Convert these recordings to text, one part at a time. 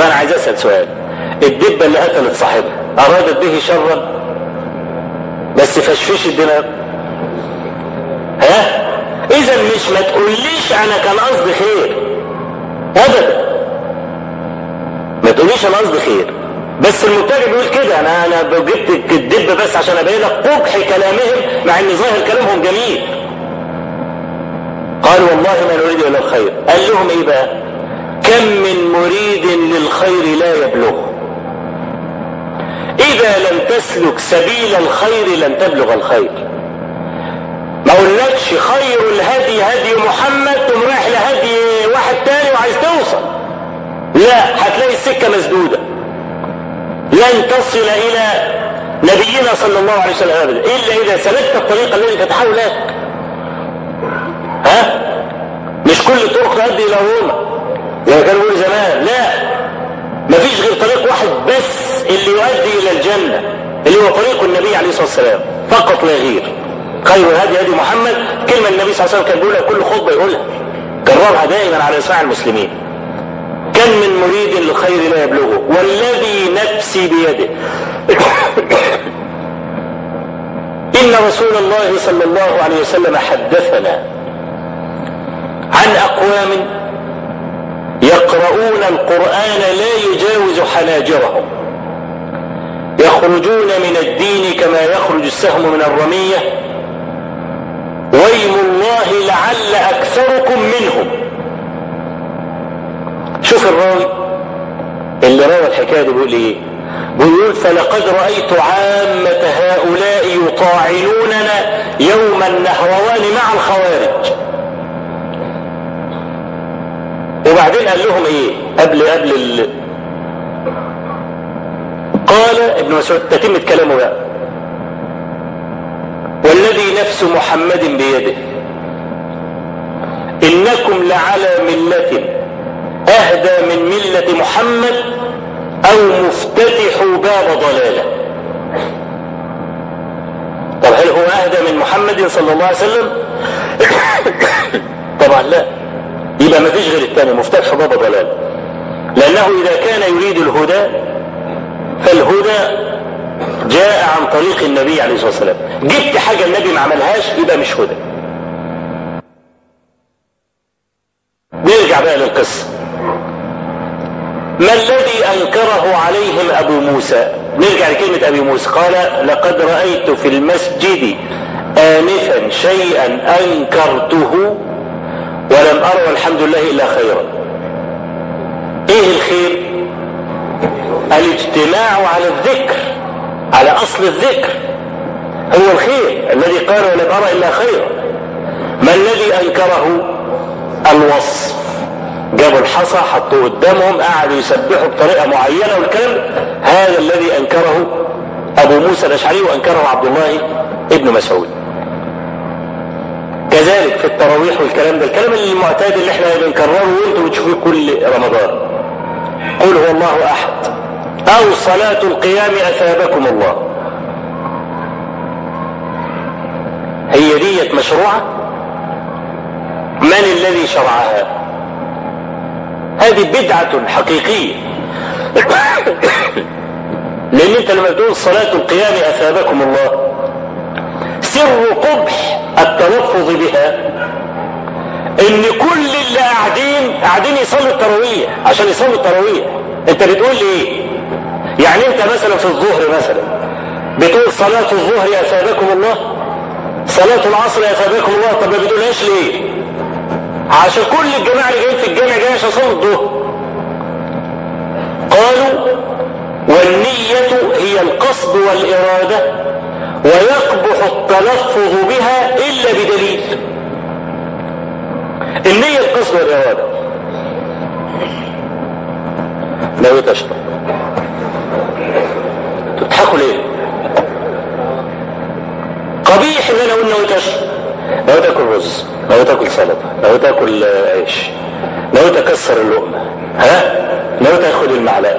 انا عايز اسال سؤال، الدبه اللي قتلت صاحبها ارادت به شرا بس فشفش الدماغ؟ ها؟ اذا مش ما تقوليش انا كان قصدي خير ابدا، ما تقوليش انا قصدي خير، بس المبتدئ بيقول كده، انا جبت الدبه بس عشان ابين لك قبح كلامهم مع ان ظاهر كلامهم جميل. قال والله ما نريد الا الخير. قال لهم ايه بقى؟ كم من مريد للخير لا يبلغه، اذا لم تسلك سبيل الخير لن تبلغ الخير. ما اقولكش خير الهدي هدي محمد تقوم رايح لهدي واحد تاني وعايز توصل، لا، هتلاقي السكه مسدوده، لن تصل الى نبينا صلى الله عليه وسلم ابدا الا اذا سلكت الطريق الذي فتحه لك. ها؟ مش كل الطرق تؤدي الى روما زي ما كانوا بيقولوا زمان، لا، مفيش غير طريق واحد بس اللي يؤدي الى الجنه، اللي هو طريق النبي عليه الصلاه والسلام فقط لا غير. خير الهدي هدي محمد، كلمه النبي صلى الله عليه وسلم كان بيقولها كل خطبه، يقولها كررها دائما على لسان المسلمين. كم من مريد للخير لا يبلغه والذي نفسي بيده إن رسول الله صلى الله عليه وسلم حدثنا عن أقوام يقرؤون القرآن لا يجاوز حناجرهم، يخرجون من الدين كما يخرج السهم من الرمية، ويم الله لعل أكثركم منهم. شوف الراوي اللي روى الحكاية دي بيقول ايه؟ بيقول فلقد رأيت عامة هؤلاء يطاعنوننا يوم النهروان مع الخوارج. وبعدين قال لهم ايه قبل قال ابن مسعود تتم كلامه بقى، والذي نفس محمد بيده إنكم لعلى ملة أهدى من ملة محمد أو مفتتح باب ضلالة. طب هل هو أهدى من محمد صلى الله عليه وسلم؟ طبعا لا، يبقى ما فيش غير الثاني، مفتتح باب ضلالة، لأنه إذا كان يريد الهدى فالهدى جاء عن طريق النبي عليه الصلاة والسلام. جبت حاجة النبي ما عملهاش يبقى مش هدى. نرجع بقى للقصة. ما الذي أنكره عليهم أبو موسى؟ نرجع لكلمة أبي موسى. قال لقد رأيت في المسجد آنفا شيئا أنكرته ولم أرى والحمد لله إلا خيرا. إيه الخير؟ الاجتماع على الذكر، على أصل الذكر هو الخير الذي قال ولم أرى إلا خيرا. ما الذي أنكره؟ الوصف. جابوا الحصى حطوه قدامهم قعدوا يسبحوا بطريقة معينة والكلام، هذا الذي أنكره أبو موسى الأشعري وأنكره عبد الله ابن مسعود. كذلك في التراويح والكلام ده، الكلام المعتاد اللي احنا بنكرره وانتوا بتشوفوه كل رمضان، قل هو الله أحد أو صلاة القيام أثابكم الله. هي ديت مشروعة؟ من الذي شرعها؟ هذه بدعة حقيقية. لأن انت لما تقول صلاة القيام أثابكم الله، سر قبح التلفظ بها ان كل اللي قاعدين يصلوا التراويح عشان يصلوا التراويح. انت بتقول ايه؟ يعني انت مثلا في الظهر مثلا بتقول صلاة الظهر أثابكم الله، صلاة العصر أثابكم الله، طب ما بتقولهاش ليه؟ عشان كل الجماعة اللي جايين في الجامع جايين عشان يصلوا الظهر. قالوا والنية هي القصد والإرادة ويقبح التلفظ بها إلا بدليل. النية القصد والإرادة. ناوي تشرب؟ تضحكوا ليه؟ قبيح ان انا اقول ناوي تشرب، ناوي تاكل رز، ناوي تاكل سلطه، ناوي تاكل عيش، ناوي تكسر اللقمه، ها؟ ناوي تاخد المعلقه.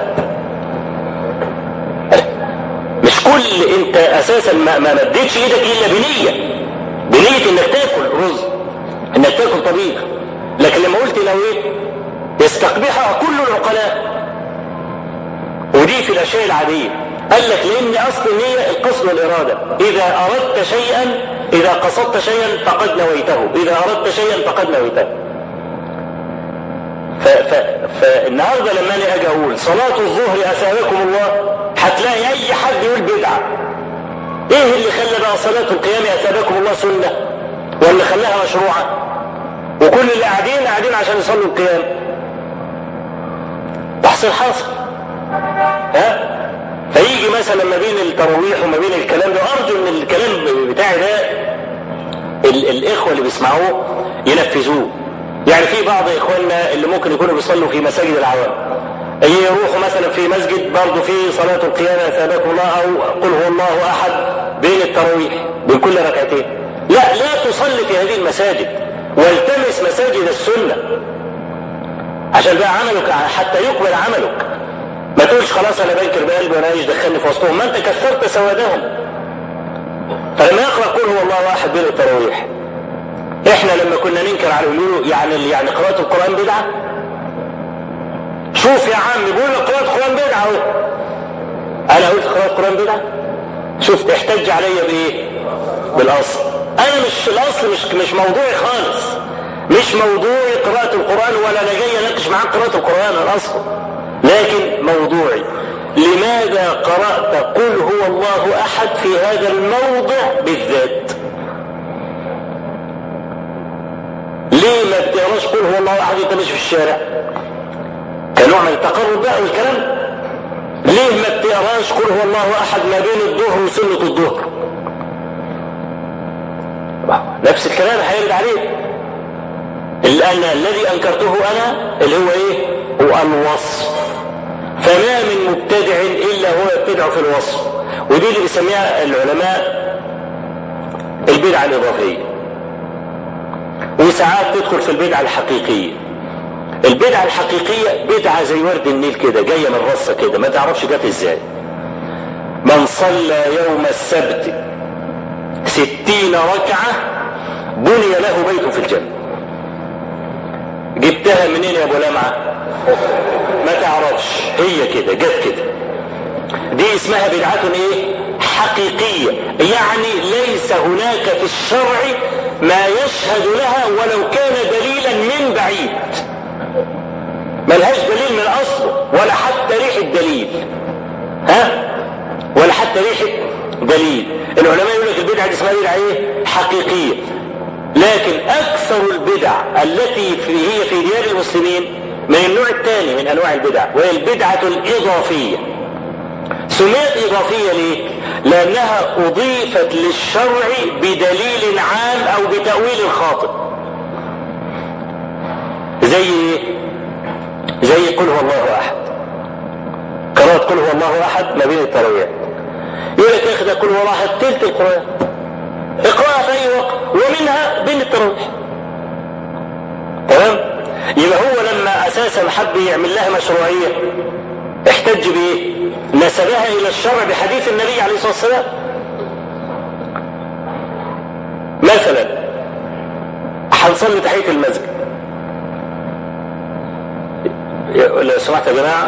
مش كل انت اساسا ما مديتش ايدك الا بنيه انك تاكل رز، انك تاكل طبيخ، لكن لما قلت نويت يستقبحها كل العقلاء. ودي في الاشياء العادية. قال لك لان اصل النية القصد والارادة. اذا اردت شيئا، اذا قصدت شيئا فقد نويته، اذا اردت شيئا فقد نويته. فالنهارده لما انا اجي اقول صلاة الظهر اثابكم الله، هتلاقي اي حد يقول بدعة. ايه اللي خلى بقى صلاة القيام اثابكم الله سنة ولا خلاها مشروعة؟ وكل اللي قاعدين عشان يصلوا القيام. تحصيل حاصل. ها؟ فيجي مثلا ما بين التراويح وما بين الكلام ده، ارجو ان الكلام بتاعي ده الاخوة اللي بيسمعوه ينفذوه. يعني في بعض اخواننا اللي ممكن يكونوا بيصلوا في مساجد العوام يروحوا مثلا في مسجد برضه في صلاة القيام اثابكم الله او قل هو الله احد بين التراويح بين كل ركعتين. لا تصلي في هذه المساجد، والتمس مساجد السنة عشان بقى عملك حتى يقبل عملك. ما تقولش خلاص انا بنكر بقلبي وانا ايش دخلني في وسطهم، ما انت كثرت سوادهم. فلما يقرأ قل هو الله احد بين التراويح، احنا لما كنا ننكر على يقولوا يعني قراءة القرآن بدعة. شوف يا عم بيقول قراءة القرآن بدعة اهو، انا قلت قراءة القرآن بدعة؟ شوف احتج عليا بايه؟ بالاصل. انا مش الاصل مش موضوعي خالص، مش موضوعي قراءة القرآن، ولا انا جاي اناقش معاك قراءة القرآن الاصل، لكن موضوعي لماذا قرأت قل هو الله احد في هذا الموضع بالذات؟ ليه ما بتقراش قل هو الله احد وانت ماشي في الشارع كنوع من التقرب بقى والكلام؟ ليه ما بتقراش قل هو الله احد ما بين الظهر وسنة الظهر؟ نفس الكلام هيرد عليه. الذي انكرته انا اللي هو ايه؟ هو الوصف. فما من مبتدع الا هو يبتدع في الوصف، ودي اللي بيسميها العلماء البدعة الاضافية. وساعات تدخل في البدعة الحقيقية. البدعة الحقيقية بدعة زي ورد النيل كده، جاية من رصة كده، ما تعرفش جت ازاي. من صلى يوم السبت 60 ركعة بني له بيت في الجنة. جبتها منين يا ابو لمعة؟ ما تعرفش، هي كده جت كده. دي اسمها بدعة ايه؟ حقيقية، يعني ليس هناك في الشرع ما يشهد لها ولو كان دليلا من بعيد. ملهاش دليل من اصله ولا حتى ريحة دليل. ولا حتى ريحة دليل. العلماء يقول لك البدعة دي اسمها بدعة ايه؟ حقيقية. لكن اكثر البدع التي هي في ديار المسلمين من النوع الثاني من انواع البدع، وهي البدعة الاضافية. سميت اضافية ليه؟ لانها اضيفت للشرع بدليل عام او بتأويل خاطئ. زي ايه؟ زي قل هو الله احد. قراءة قل هو الله احد ما بين التراويح. يقول لك يا اخي ده قل هو الله احد تلت القرآن، اقرأها في اي وقت ومنها بين التراويح. تمام؟ يبقى هو لما اساسا حب يعمل لها مشروعية احتج بايه؟ نسبها الى الشرع بحديث النبي عليه الصلاة والسلام. مثلا هنصلي تحية المسجد، لو سمحت يا جماعة